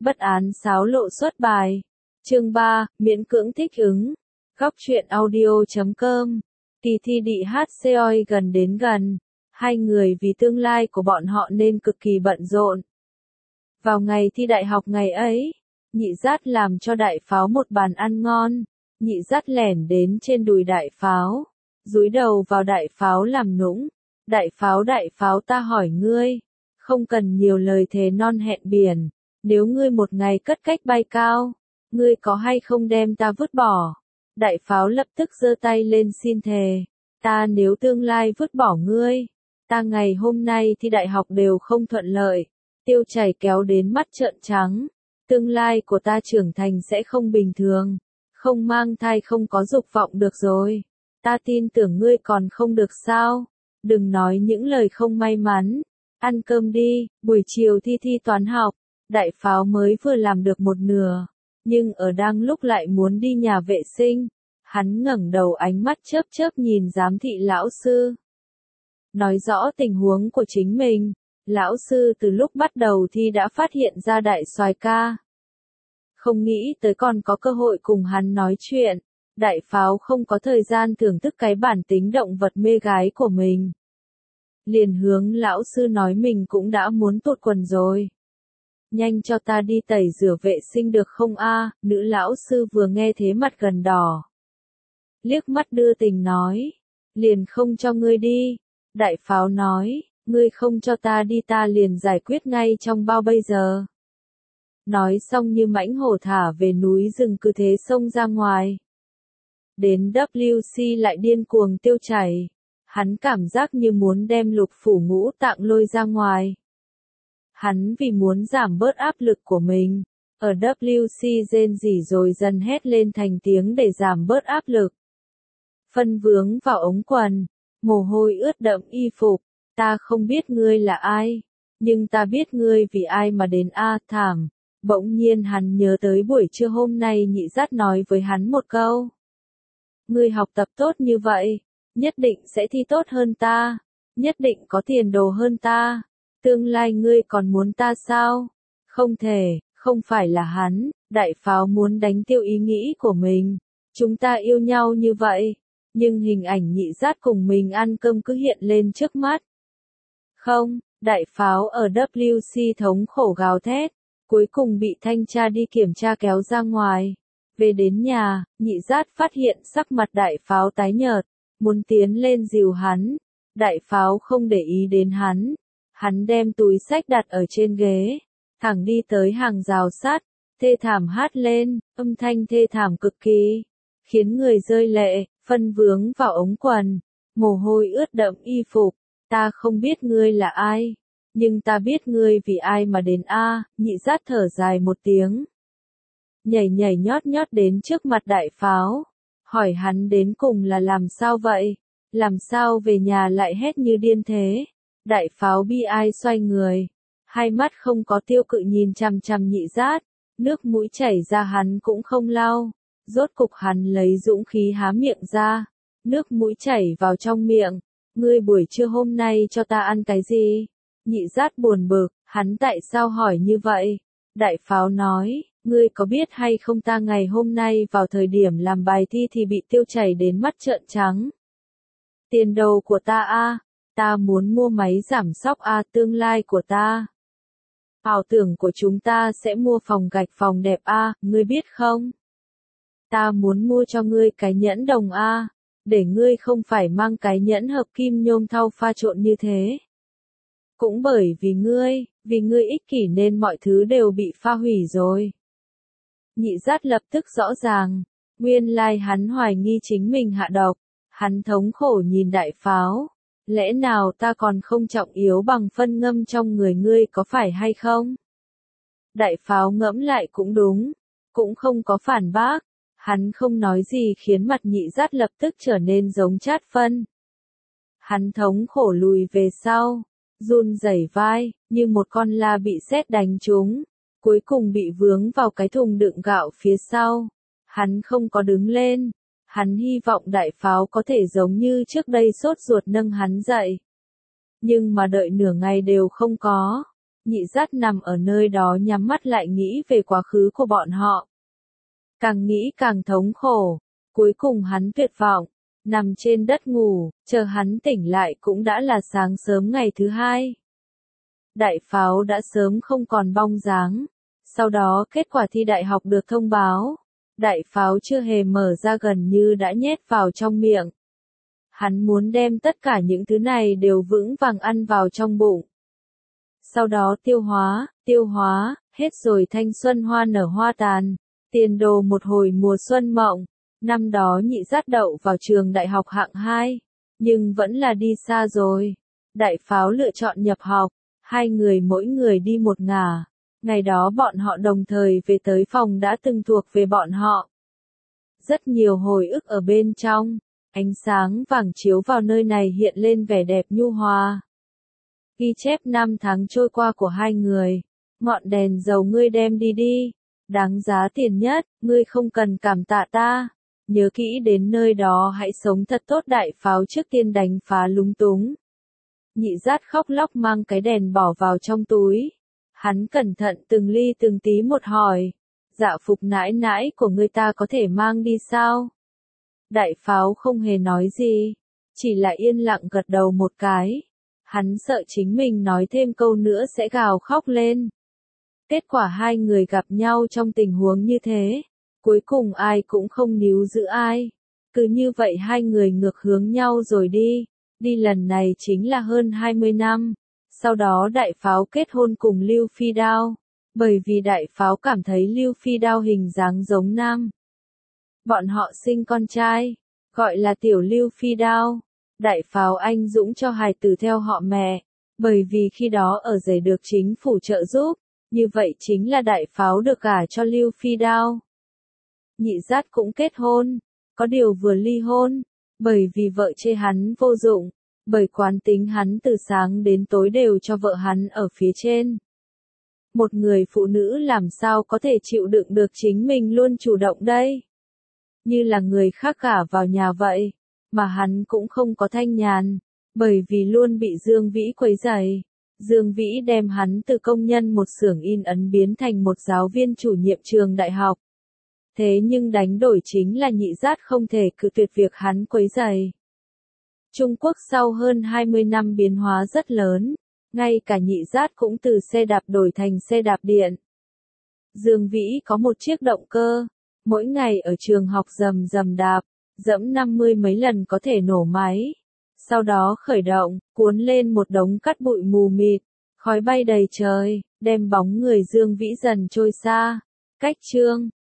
Bất án xáo lộ xuất bài. Chương 3, miễn cưỡng thích ứng. Góc truyện audio.com. Kỳ thi DHCOI gần đến gần. Hai người vì tương lai của bọn họ nên cực kỳ bận rộn. Vào ngày thi đại học ngày ấy, Nhị Dát làm cho Đại Pháo một bàn ăn ngon. Nhị Dát lẻn đến trên đùi Đại Pháo, dúi đầu vào Đại Pháo làm nũng. Đại Pháo ta hỏi ngươi, không cần nhiều lời thề non hẹn biển, nếu ngươi một ngày cất cách bay cao, ngươi có hay không đem ta vứt bỏ? Đại Pháo lập tức giơ tay lên xin thề, ta nếu tương lai vứt bỏ ngươi, ta ngày hôm nay thi đại học đều không thuận lợi. Tiêu Chảy kéo đến mắt trợn trắng, tương lai của ta trưởng thành sẽ không bình thường, không mang thai không có dục vọng được rồi. Ta tin tưởng ngươi còn không được sao? Đừng nói những lời không may mắn. Ăn cơm đi, buổi chiều thi toán học. Đại Pháo mới vừa làm được một nửa, nhưng ở đang lúc lại muốn đi nhà vệ sinh. Hắn ngẩng đầu ánh mắt chớp chớp nhìn giám thị lão sư. Nói rõ tình huống của chính mình. Lão sư từ lúc bắt đầu thi đã phát hiện ra Đại Soái ca. Không nghĩ tới còn có cơ hội cùng hắn nói chuyện. Đại Pháo không có thời gian thưởng thức cái bản tính động vật mê gái của mình. Liền hướng lão sư nói mình cũng đã muốn tụt quần rồi. Nhanh cho ta đi tẩy rửa vệ sinh được không a? Nữ lão sư vừa nghe thế mặt gần đỏ. Liếc mắt đưa tình nói. Liền không cho ngươi đi. Đại Pháo nói, ngươi không cho ta đi ta liền giải quyết ngay trong bao bây giờ. Nói xong như mãnh hổ thả về núi rừng cứ thế xông ra ngoài. Đến WC lại điên cuồng Tiêu Chảy. Hắn cảm giác như muốn đem lục phủ ngũ tạng lôi ra ngoài. Hắn vì muốn giảm bớt áp lực của mình, ở WC rên rỉ rồi dần hét lên thành tiếng để giảm bớt áp lực. Phân vướng vào ống quần, mồ hôi ướt đẫm y phục, ta không biết ngươi là ai, nhưng ta biết ngươi vì ai mà đến thảm. Bỗng nhiên hắn nhớ tới buổi trưa hôm nay Nhị Dát nói với hắn một câu. Ngươi học tập tốt như vậy, nhất định sẽ thi tốt hơn ta, nhất định có tiền đồ hơn ta, tương lai ngươi còn muốn ta sao? Không thể, không phải là hắn. Đại Pháo muốn đánh tiêu ý nghĩ của mình. Chúng ta yêu nhau như vậy, nhưng hình ảnh Nhị Dát cùng mình ăn cơm cứ hiện lên trước mắt. Không, Đại Pháo ở WC thống khổ gào thét, cuối cùng bị thanh tra đi kiểm tra kéo ra ngoài. Về đến nhà, Nhị Dát phát hiện sắc mặt Đại Pháo tái nhợt, muốn tiến lên dìu hắn. Đại Pháo không để ý đến hắn. Hắn đem túi xách đặt ở trên ghế, thẳng đi tới hàng rào sắt, thê thảm hát lên, âm thanh thê thảm cực kỳ, khiến người rơi lệ, phân vướng vào ống quần, mồ hôi ướt đẫm y phục. Ta không biết ngươi là ai, nhưng ta biết ngươi vì ai mà đến Nhị Dát thở dài một tiếng. Nhảy nhót đến trước mặt Đại Pháo, hỏi hắn đến cùng là làm sao vậy, làm sao về nhà lại hét như điên thế. Đại Pháo bi ai xoay người, hai mắt không có tiêu cự nhìn chằm chằm Nhị Dát, nước mũi chảy ra hắn cũng không lau, rốt cục hắn lấy dũng khí há miệng ra, nước mũi chảy vào trong miệng. Ngươi buổi trưa hôm nay cho ta ăn cái gì? Nhị Dát buồn bực, hắn tại sao hỏi như vậy? Đại Pháo nói, ngươi có biết hay không ta ngày hôm nay vào thời điểm làm bài thi thì bị Tiêu Chảy đến mắt trợn trắng. Tiền đồ của ta ta muốn mua máy giảm sóc tương lai của ta. Ảo tưởng của chúng ta sẽ mua phòng gạch phòng đẹp ngươi biết không? Ta muốn mua cho ngươi cái nhẫn đồng để ngươi không phải mang cái nhẫn hợp kim nhôm thau pha trộn như thế. Cũng bởi vì ngươi ích kỷ nên mọi thứ đều bị pha hủy rồi. Nhị Dát lập tức rõ ràng, nguyên lai hắn hoài nghi chính mình hạ độc, hắn thống khổ nhìn Đại Pháo. Lẽ nào ta còn không trọng yếu bằng phân ngâm trong người ngươi có phải hay không? Đại Pháo ngẫm lại cũng đúng, cũng không có phản bác, hắn không nói gì khiến mặt Nhị Dát lập tức trở nên giống chát phân. Hắn thống khổ lùi về sau, run rẩy vai, như một con la bị sét đánh trúng, cuối cùng bị vướng vào cái thùng đựng gạo phía sau. Hắn không có đứng lên. Hắn hy vọng Đại Pháo có thể giống như trước đây sốt ruột nâng hắn dậy. Nhưng mà đợi nửa ngày đều không có. Nhị Dắt nằm ở nơi đó nhắm mắt lại nghĩ về quá khứ của bọn họ. Càng nghĩ càng thống khổ, cuối cùng hắn tuyệt vọng, nằm trên đất ngủ, chờ hắn tỉnh lại cũng đã là sáng sớm ngày thứ hai. Đại pháo đã sớm không còn bóng dáng. Sau đó kết quả thi đại học được thông báo. Đại pháo chưa hề mở ra gần như đã nhét vào trong miệng. Hắn muốn đem tất cả những thứ này đều vững vàng ăn vào trong bụng. Sau đó tiêu hóa, hết rồi thanh xuân hoa nở hoa tàn, tiền đồ một hồi mùa xuân mộng. Năm đó Nhị Dắt đậu vào trường đại học hạng 2, nhưng vẫn là đi xa rồi. Đại pháo lựa chọn nhập học, hai người mỗi người đi một ngả. Ngày đó bọn họ đồng thời về tới phòng đã từng thuộc về bọn họ. Rất nhiều hồi ức ở bên trong, ánh sáng vàng chiếu vào nơi này hiện lên vẻ đẹp nhu hòa. Ghi chép năm tháng trôi qua của hai người. Ngọn đèn dầu ngươi đem đi đi. Đáng giá tiền nhất, ngươi không cần cảm tạ ta. Nhớ kỹ đến nơi đó hãy sống thật tốt. Đại pháo trước tiên đánh phá lúng túng. Nhị Dắt khóc lóc mang cái đèn bỏ vào trong túi. Hắn cẩn thận từng ly từng tí một hỏi. Dạ phục nãi nãi của người ta có thể mang đi sao? Đại pháo không hề nói gì. Chỉ là yên lặng gật đầu một cái. Hắn sợ chính mình nói thêm câu nữa sẽ gào khóc lên. Kết quả hai người gặp nhau trong tình huống như thế. Cuối cùng ai cũng không níu giữ ai. Cứ như vậy hai người ngược hướng nhau rồi đi. Đi lần này chính là hơn 20 năm. Sau đó đại pháo kết hôn cùng Lưu Phi Đao. Bởi vì đại pháo cảm thấy Lưu Phi Đao hình dáng giống nam. Bọn họ sinh con trai, gọi là tiểu Lưu Phi Đao. Đại pháo anh dũng cho hài tử theo họ mẹ. Bởi vì khi đó ở rể được chính phủ trợ giúp. Như vậy chính là đại pháo được gả cho Lưu Phi Đao. Nhị Dắt cũng kết hôn. Có điều vừa ly hôn. Bởi vì vợ chê hắn vô dụng. Bởi quán tính hắn từ sáng đến tối đều cho vợ hắn ở phía trên. Một người phụ nữ làm sao có thể chịu đựng được chính mình luôn chủ động đây? Như là người khác gả vào nhà vậy, mà hắn cũng không có thanh nhàn, bởi vì luôn bị Dương Vĩ quấy rầy. Dương Vĩ đem hắn từ công nhân một xưởng in ấn biến thành một giáo viên chủ nhiệm trường đại học. Thế nhưng đánh đổi chính là Nhị Dắt không thể cự tuyệt việc hắn quấy rầy. Trung Quốc sau hơn 20 năm biến hóa rất lớn, ngay cả Nhị Dắt cũng từ xe đạp đổi thành xe đạp điện. Dương Vĩ có một chiếc động cơ, mỗi ngày ở trường học rầm rầm đạp, dẫm 50 mấy lần có thể nổ máy. Sau đó khởi động, cuốn lên một đống cát bụi mù mịt, khói bay đầy trời, đem bóng người Dương Vĩ dần trôi xa. Cách chương